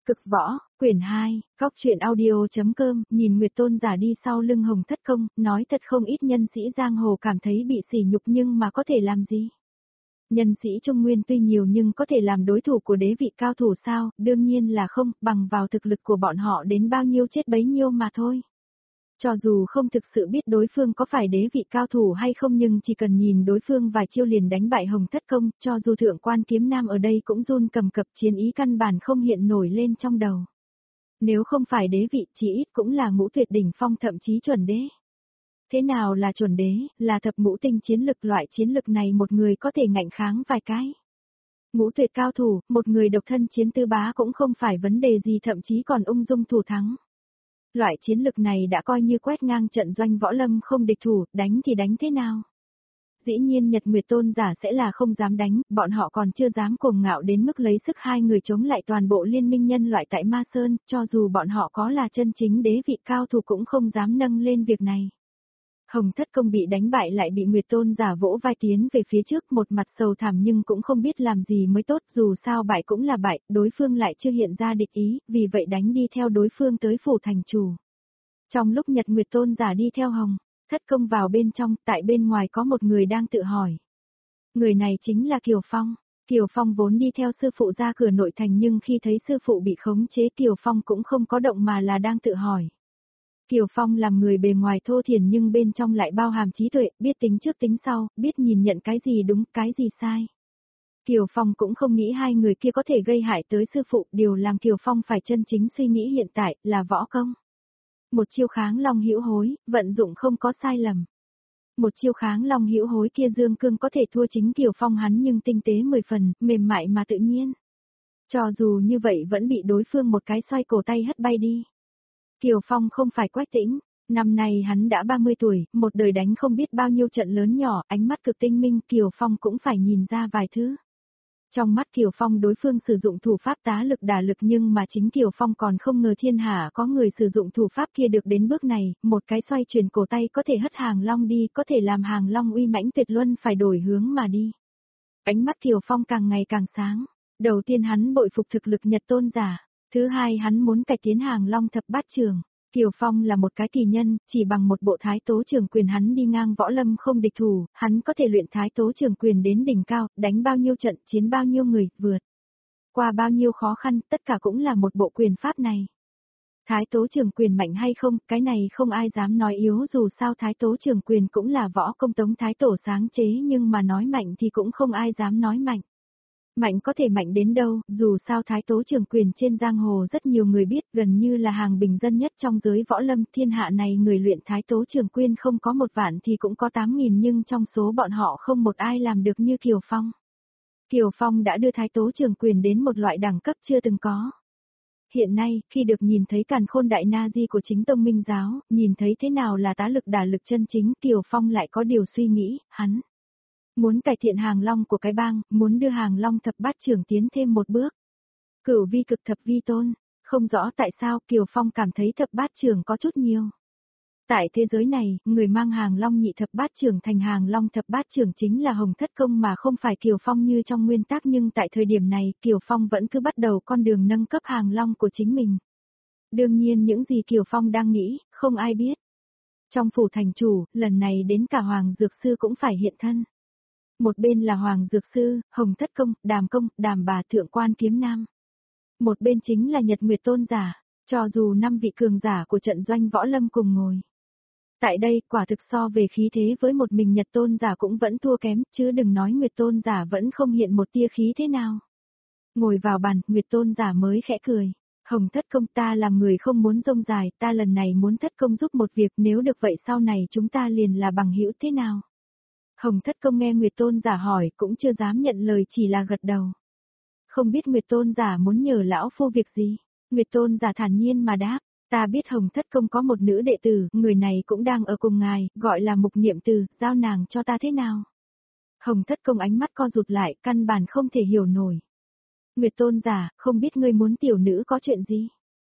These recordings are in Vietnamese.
Cực võ, quyển 2, góc truyện audio.com, nhìn Nguyệt Tôn giả đi sau lưng Hồng Thất Công, nói thật không ít nhân sĩ giang hồ cảm thấy bị sỉ nhục nhưng mà có thể làm gì? Nhân sĩ Trung Nguyên tuy nhiều nhưng có thể làm đối thủ của đế vị cao thủ sao, đương nhiên là không, bằng vào thực lực của bọn họ đến bao nhiêu chết bấy nhiêu mà thôi. Cho dù không thực sự biết đối phương có phải đế vị cao thủ hay không nhưng chỉ cần nhìn đối phương vài chiêu liền đánh bại Hồng Thất Công, cho dù thượng quan kiếm nam ở đây cũng run cầm cập, chiến ý căn bản không hiện nổi lên trong đầu. Nếu không phải đế vị chỉ ít cũng là ngũ tuyệt đỉnh phong thậm chí chuẩn đế. Thế nào là chuẩn đế, là thập ngũ tinh chiến lực, loại chiến lực này một người có thể ngạnh kháng vài cái. Ngũ tuyệt cao thủ, một người độc thân chiến tư bá cũng không phải vấn đề gì, thậm chí còn ung dung thủ thắng. Loại chiến lực này đã coi như quét ngang trận doanh võ lâm không địch thủ, đánh thì đánh thế nào? Dĩ nhiên Nhật Nguyệt Tôn giả sẽ là không dám đánh, bọn họ còn chưa dám cuồng ngạo đến mức lấy sức hai người chống lại toàn bộ liên minh nhân loại tại Ma Sơn, cho dù bọn họ có là chân chính đế vị cao thủ cũng không dám nâng lên việc này. Hồng Thất Công bị đánh bại lại bị Nguyệt Tôn giả vỗ vai tiến về phía trước, một mặt sầu thảm nhưng cũng không biết làm gì mới tốt, dù sao bại cũng là bại, đối phương lại chưa hiện ra địch ý, vì vậy đánh đi theo đối phương tới phủ thành chủ. Trong lúc Nhật Nguyệt Tôn giả đi theo Hồng Thất Công vào bên trong, tại bên ngoài có một người đang tự hỏi. Người này chính là Kiều Phong. Kiều Phong vốn đi theo sư phụ ra cửa nội thành nhưng khi thấy sư phụ bị khống chế Kiều Phong cũng không có động mà là đang tự hỏi. Kiều Phong làm người bề ngoài thô thiển nhưng bên trong lại bao hàm trí tuệ, biết tính trước tính sau, biết nhìn nhận cái gì đúng, cái gì sai. Kiều Phong cũng không nghĩ hai người kia có thể gây hại tới sư phụ, điều làm Kiều Phong phải chân chính suy nghĩ hiện tại là võ công. Một chiêu kháng long hữu hối, vận dụng không có sai lầm. Một chiêu kháng long hữu hối kia Dương Cương có thể thua chính Kiều Phong hắn nhưng tinh tế 10 phần, mềm mại mà tự nhiên. Cho dù như vậy vẫn bị đối phương một cái xoay cổ tay hất bay đi. Kiều Phong không phải Quách Tĩnh, năm nay hắn đã 30 tuổi, một đời đánh không biết bao nhiêu trận lớn nhỏ, ánh mắt cực tinh minh, Kiều Phong cũng phải nhìn ra vài thứ. Trong mắt Kiều Phong đối phương sử dụng thủ pháp tá lực đả lực nhưng mà chính Kiều Phong còn không ngờ thiên hạ có người sử dụng thủ pháp kia được đến bước này, một cái xoay chuyển cổ tay có thể hất hàng long đi, có thể làm hàng long uy mãnh tuyệt luân phải đổi hướng mà đi. Ánh mắt Kiều Phong càng ngày càng sáng, đầu tiên hắn bội phục thực lực Nhật Tôn giả, thứ hai hắn muốn cải tiến hàng long thập bát trường. Kiều Phong là một cái kỳ nhân, chỉ bằng một bộ thái tố trường quyền hắn đi ngang võ lâm không địch thủ, hắn có thể luyện thái tố trường quyền đến đỉnh cao, đánh bao nhiêu trận, chiến bao nhiêu người, vượt qua bao nhiêu khó khăn, tất cả cũng là một bộ quyền pháp này. Thái tố trường quyền mạnh hay không, cái này không ai dám nói yếu, dù sao thái tố trường quyền cũng là võ công Tống Thái Tổ sáng chế nhưng mà nói mạnh thì cũng không ai dám nói mạnh. Mạnh có thể mạnh đến đâu, dù sao thái tố trường quyền trên giang hồ rất nhiều người biết, gần như là hàng bình dân nhất trong giới võ lâm, thiên hạ này người luyện thái tố trường quyền không có 1 vạn thì cũng có 8.000 nhưng trong số bọn họ không một ai làm được như Kiều Phong. Kiều Phong đã đưa thái tố trường quyền đến một loại đẳng cấp chưa từng có. Hiện nay, khi được nhìn thấy càn khôn đại na di của chính tông minh giáo, nhìn thấy thế nào là tá lực đả lực chân chính, Kiều Phong lại có điều suy nghĩ, hắn muốn cải thiện hàng long của cái bang, muốn đưa hàng long thập bát trưởng tiến thêm một bước. Cửu vi cực thập vi tôn, không rõ tại sao Kiều Phong cảm thấy thập bát trưởng có chút nhiều. Tại thế giới này, người mang hàng long nhị thập bát trưởng thành hàng long thập bát trưởng chính là Hồng Thất Công mà không phải Kiều Phong như trong nguyên tắc, nhưng tại thời điểm này Kiều Phong vẫn cứ bắt đầu con đường nâng cấp hàng long của chính mình. Đương nhiên những gì Kiều Phong đang nghĩ, không ai biết. Trong phủ thành chủ, lần này đến cả Hoàng Dược Sư cũng phải hiện thân. Một bên là Hoàng Dược Sư, Hồng Thất Công, Đàm Bà, Thượng quan Kiếm Nam. Một bên chính là Nhật Nguyệt Tôn giả, cho dù 5 vị cường giả của trận doanh võ lâm cùng ngồi. Tại đây, quả thực so về khí thế với một mình Nhật Tôn giả cũng vẫn thua kém, chứ đừng nói Nguyệt Tôn giả vẫn không hiện một tia khí thế nào. Ngồi vào bàn, Nguyệt Tôn giả mới khẽ cười. Hồng Thất Công, ta làm người không muốn rông dài, ta lần này muốn Thất Công giúp một việc, nếu được vậy sau này chúng ta liền là bằng hữu thế nào? Hồng Thất Công nghe Nguyệt Tôn giả hỏi cũng chưa dám nhận lời, chỉ là gật đầu. Không biết Nguyệt Tôn giả muốn nhờ lão phu việc gì? Nguyệt Tôn giả thản nhiên mà đáp, ta biết Hồng Thất Công có một nữ đệ tử, người này cũng đang ở cùng ngài, gọi là Mục Niệm Từ, giao nàng cho ta thế nào? Hồng Thất Công ánh mắt co rụt lại, căn bản không thể hiểu nổi. Nguyệt Tôn giả, không biết ngươi muốn tiểu nữ có chuyện gì?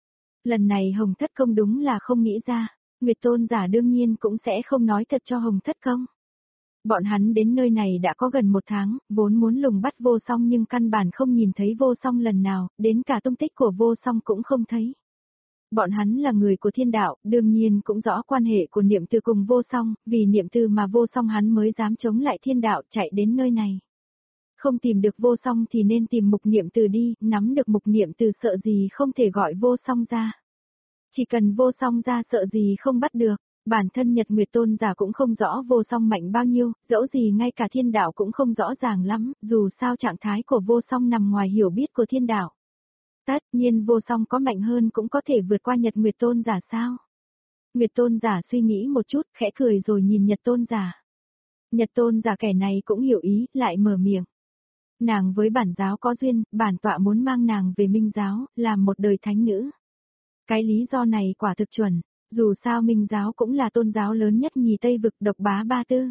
Lần này Hồng Thất Công đúng là không nghĩ ra, Nguyệt Tôn giả đương nhiên cũng sẽ không nói thật cho Hồng Thất Công. Bọn hắn đến nơi này đã có gần 1 tháng, vốn muốn lùng bắt Vô Song nhưng căn bản không nhìn thấy Vô Song lần nào, đến cả tung tích của Vô Song cũng không thấy. Bọn hắn là người của thiên đạo, đương nhiên cũng rõ quan hệ của Niệm Từ cùng Vô Song, vì Niệm Từ mà Vô Song hắn mới dám chống lại thiên đạo chạy đến nơi này. Không tìm được Vô Song thì nên tìm Mục Niệm Từ đi, nắm được Mục Niệm Từ sợ gì không thể gọi Vô Song ra. Chỉ cần Vô Song ra sợ gì không bắt được. Bản thân Nhật Nguyệt Tôn giả cũng không rõ Vô Song mạnh bao nhiêu, dẫu gì ngay cả thiên đạo cũng không rõ ràng lắm, dù sao trạng thái của Vô Song nằm ngoài hiểu biết của thiên đạo. Tất nhiên Vô Song có mạnh hơn cũng có thể vượt qua Nhật Nguyệt Tôn giả sao? Nguyệt Tôn giả suy nghĩ một chút, khẽ cười rồi nhìn Nhật Tôn giả. Nhật Tôn giả kẻ này cũng hiểu ý, lại mở miệng. Nàng với bản giáo có duyên, bản tọa muốn mang nàng về Minh giáo, làm một đời thánh nữ. Cái lý do này quả thực chuẩn. Dù sao Minh giáo cũng là tôn giáo lớn nhất nhì Tây Vực độc bá ba tư.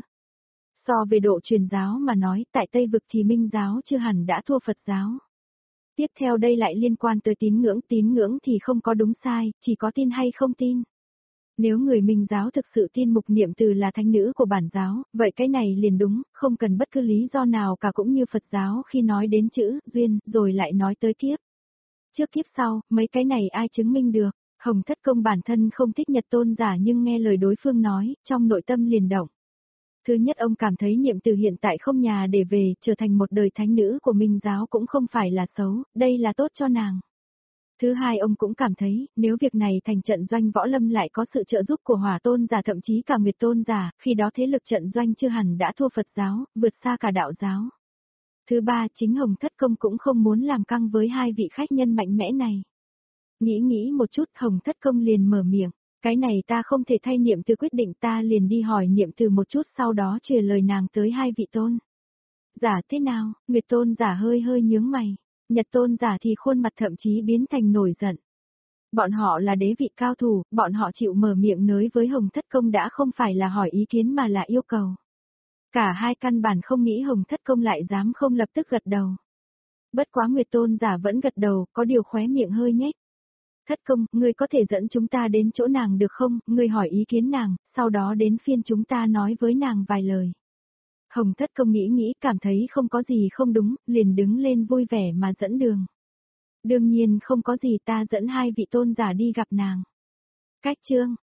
So về độ truyền giáo mà nói, tại Tây Vực thì Minh giáo chưa hẳn đã thua Phật giáo. Tiếp theo đây lại liên quan tới tín ngưỡng thì không có đúng sai, chỉ có tin hay không tin. Nếu người Minh giáo thực sự tin Mục Niệm Từ là thánh nữ của bản giáo, vậy cái này liền đúng, không cần bất cứ lý do nào cả cũng như Phật giáo khi nói đến chữ duyên rồi lại nói tới kiếp. Trước kiếp sau, mấy cái này ai chứng minh được? Hồng Thất Công bản thân không thích Nhật Tôn giả nhưng nghe lời đối phương nói, trong nội tâm liền động. Thứ nhất ông cảm thấy Niệm Từ hiện tại không nhà để về, trở thành một đời thánh nữ của Minh giáo cũng không phải là xấu, đây là tốt cho nàng. Thứ hai ông cũng cảm thấy, nếu việc này thành trận doanh võ lâm lại có sự trợ giúp của Hỏa Tôn giả thậm chí cả Nguyệt Tôn giả, khi đó thế lực trận doanh chưa hẳn đã thua Phật giáo, vượt xa cả đạo giáo. Thứ ba chính Hồng Thất Công cũng không muốn làm căng với hai vị khách nhân mạnh mẽ này. Nghĩ một chút Hồng Thất Công liền mở miệng, cái này ta không thể thay Niệm Từ quyết định ta liền đi hỏi Niệm Từ một chút sau đó truyền lời nàng tới hai vị tôn. Giả thế nào, Nguyệt Tôn giả hơi nhướng mày, Nhật Tôn giả thì khuôn mặt thậm chí biến thành nổi giận. Bọn họ là đế vị cao thủ, bọn họ chịu mở miệng nới với Hồng Thất Công đã không phải là hỏi ý kiến mà là yêu cầu. Cả hai căn bản không nghĩ Hồng Thất Công lại dám không lập tức gật đầu. Bất quá Nguyệt Tôn giả vẫn gật đầu, có điều khóe miệng hơi nhếch. Thất Công, ngươi có thể dẫn chúng ta đến chỗ nàng được không, ngươi hỏi ý kiến nàng, sau đó đến phiên chúng ta nói với nàng vài lời. Hồng Thất Công nghĩ cảm thấy không có gì không đúng, liền đứng lên vui vẻ mà dẫn đường. Đương nhiên không có gì ta dẫn hai vị tôn giả đi gặp nàng. Cách chương